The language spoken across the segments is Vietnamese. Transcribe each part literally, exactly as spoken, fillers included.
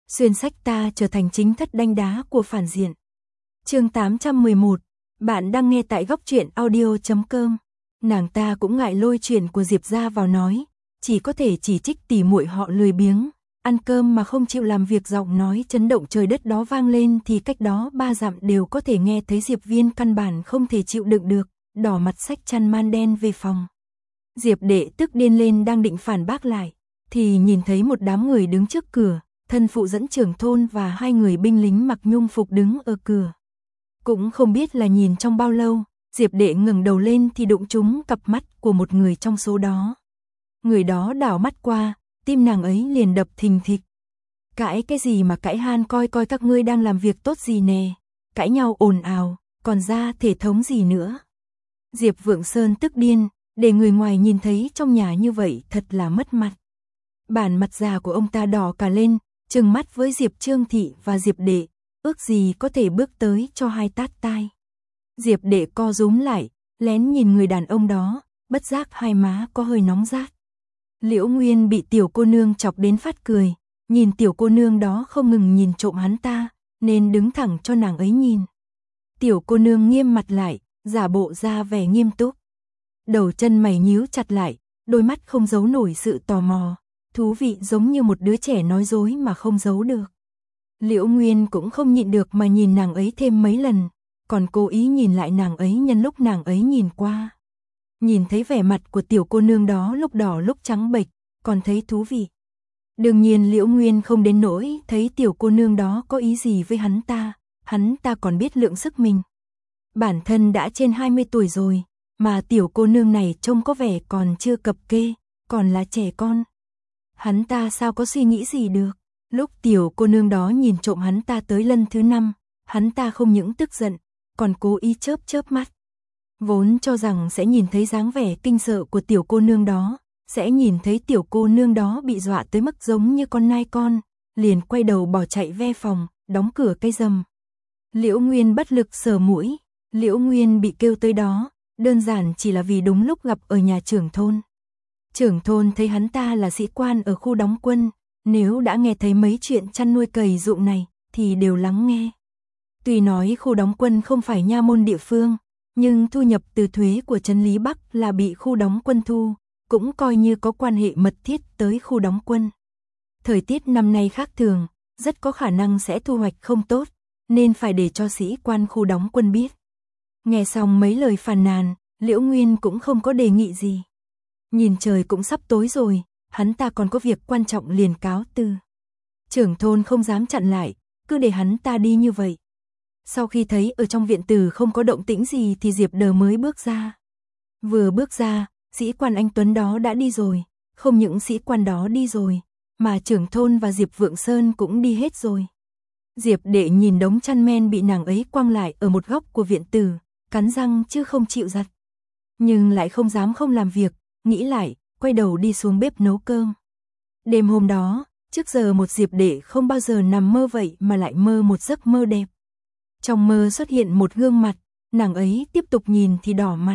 xuyên sách ta trở thành chính thất đanh đá của phản diện. Chương tám trăm mười một, bạn đang nghe tại góc truyện audio chấm com. Nàng ta cũng ngại lôi chuyện của Diệp ra vào nói, chỉ có thể chỉ trích tỉ muội họ lười biếng, ăn cơm mà không chịu làm việc, giọng nói chấn động trời đất đó vang lên thì cách đó ba dặm đều có thể nghe thấy. Diệp Viên căn bản không thể chịu đựng được, đỏ mặt xách chăn man đen về phòng. Diệp Đệ tức điên lên đang định phản bác lại, thì nhìn thấy một đám người đứng trước cửa, thân phụ dẫn trưởng thôn và hai người binh lính mặc nhung phục đứng ở cửa. Cũng không biết là nhìn trong bao lâu, Diệp Đệ ngẩng đầu lên thì đụng trúng cặp mắt của một người trong số đó. Người đó đảo mắt qua, tim nàng ấy liền đập thình thịch. Cãi cái gì mà cãi, han coi coi các ngươi đang làm việc tốt gì nè, cãi nhau ồn ào, còn ra thể thống gì nữa. Diệp Vượng Sơn tức điên, để người ngoài nhìn thấy trong nhà như vậy thật là mất mặt. Bản mặt già của ông ta đỏ cả lên, trừng mắt với Diệp Trương Thị và Diệp Đệ, ước gì có thể bước tới cho hai tát tai. Diệp Đệ co rúm lại, lén nhìn người đàn ông đó, bất giác hai má có hơi nóng rát. Liễu Nguyên bị tiểu cô nương chọc đến phát cười, nhìn tiểu cô nương đó không ngừng nhìn trộm hắn ta, nên đứng thẳng cho nàng ấy nhìn. Tiểu cô nương nghiêm mặt lại, giả bộ ra vẻ nghiêm túc. Đầu chân mày nhíu chặt lại, đôi mắt không giấu nổi sự tò mò, thú vị giống như một đứa trẻ nói dối mà không giấu được. Liễu Nguyên cũng không nhịn được mà nhìn nàng ấy thêm mấy lần, còn cố ý nhìn lại nàng ấy nhân lúc nàng ấy nhìn qua. Nhìn thấy vẻ mặt của tiểu cô nương đó lúc đỏ lúc trắng bệch, còn thấy thú vị. Đương nhiên Liễu Nguyên không đến nỗi thấy tiểu cô nương đó có ý gì với hắn ta, hắn ta còn biết lượng sức mình. Bản thân đã trên hai mươi tuổi rồi, mà tiểu cô nương này trông có vẻ còn chưa cập kê, còn là trẻ con. Hắn ta sao có suy nghĩ gì được. Lúc tiểu cô nương đó nhìn trộm hắn ta tới lần thứ năm, hắn ta không những tức giận, còn cố ý chớp chớp mắt. Vốn cho rằng sẽ nhìn thấy dáng vẻ kinh sợ của tiểu cô nương đó, sẽ nhìn thấy tiểu cô nương đó bị dọa tới mức giống như con nai con, liền quay đầu bỏ chạy ve phòng, đóng cửa cây rầm. Liễu Nguyên bất lực sờ mũi, Liễu Nguyên bị kêu tới đó, đơn giản chỉ là vì đúng lúc gặp ở nhà trưởng thôn. Trưởng thôn thấy hắn ta là sĩ quan ở khu đóng quân, nếu đã nghe thấy mấy chuyện chăn nuôi cầy ruộng này, thì đều lắng nghe. Tuy nói khu đóng quân không phải nha môn địa phương, nhưng thu nhập từ thuế của trấn Lý Bắc là bị khu đóng quân thu, cũng coi như có quan hệ mật thiết tới khu đóng quân. Thời tiết năm nay khác thường, rất có khả năng sẽ thu hoạch không tốt, nên phải để cho sĩ quan khu đóng quân biết. Nghe xong mấy lời phàn nàn, Liễu Nguyên cũng không có đề nghị gì. Nhìn trời cũng sắp tối rồi, hắn ta còn có việc quan trọng liền cáo từ. Trưởng thôn không dám chặn lại, cứ để hắn ta đi như vậy. Sau khi thấy ở trong viện tử không có động tĩnh gì thì Diệp Đờ mới bước ra. Vừa bước ra, sĩ quan anh Tuấn đó đã đi rồi, không những sĩ quan đó đi rồi, mà trưởng thôn và Diệp Vượng Sơn cũng đi hết rồi. Diệp Đệ nhìn đống chăn men bị nàng ấy quăng lại ở một góc của viện tử, cắn răng chứ không chịu giặt. Nhưng lại không dám không làm việc, nghĩ lại, quay đầu đi xuống bếp nấu cơm. Đêm hôm đó, trước giờ một Diệp Đệ không bao giờ nằm mơ vậy mà lại mơ một giấc mơ đẹp. Trong mơ xuất hiện một gương mặt, nàng ấy tiếp tục nhìn thì đỏ mặt.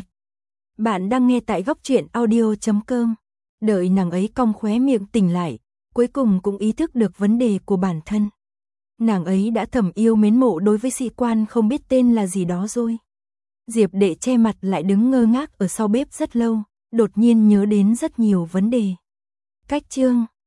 Bạn đang nghe tại góc truyện audio chấm com. Đợi nàng ấy cong khóe miệng tỉnh lại, cuối cùng cũng ý thức được vấn đề của bản thân. Nàng ấy đã thầm yêu mến mộ đối với sĩ quan không biết tên là gì đó rồi. Diệp Đệ che mặt lại đứng ngơ ngác ở sau bếp rất lâu, đột nhiên nhớ đến rất nhiều vấn đề. Cách chương